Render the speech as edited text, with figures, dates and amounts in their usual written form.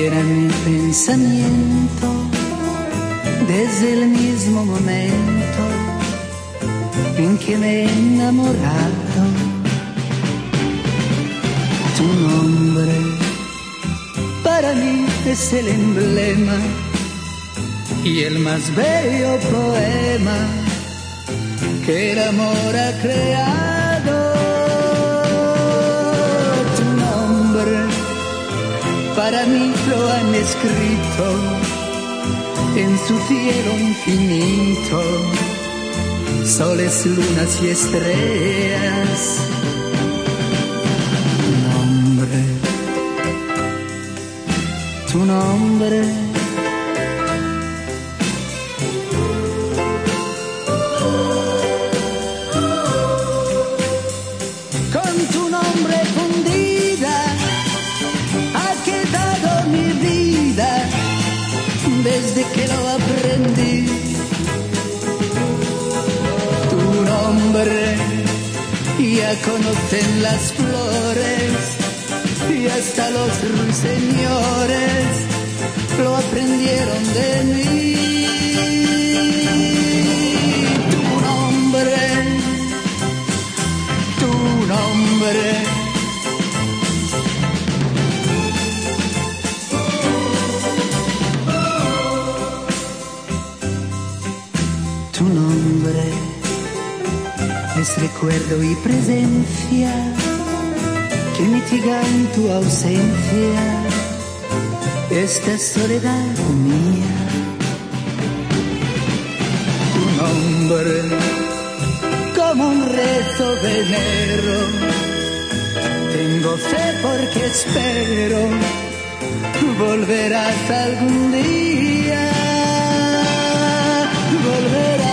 era mi pensamiento desde el mismo momento en que me he enamorado. Tu nombre para mí es el emblema y el más bello poema que el amor ha creado. Tu nombre para mí lo han escrito en su cielo infinito, soles, lunas y estrellas. Tu nombre. Con tu nombre fundida ha quedado mi vida desde que lo aprendí. Tu nombre ya conocen las flores y hasta los ruiseñores lo aprendieron de mí. Tu nombre, tu nombre. Tu nombre es recuerdo y presencia que mitiga en tu ausencia esta soledad mía. Tu nombre, como un rezo de enero, tengo fe porque espero volverás algún día, volverás.